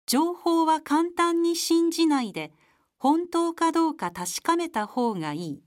情報は簡単に信じないで、本当かどうか確かめた方がいい。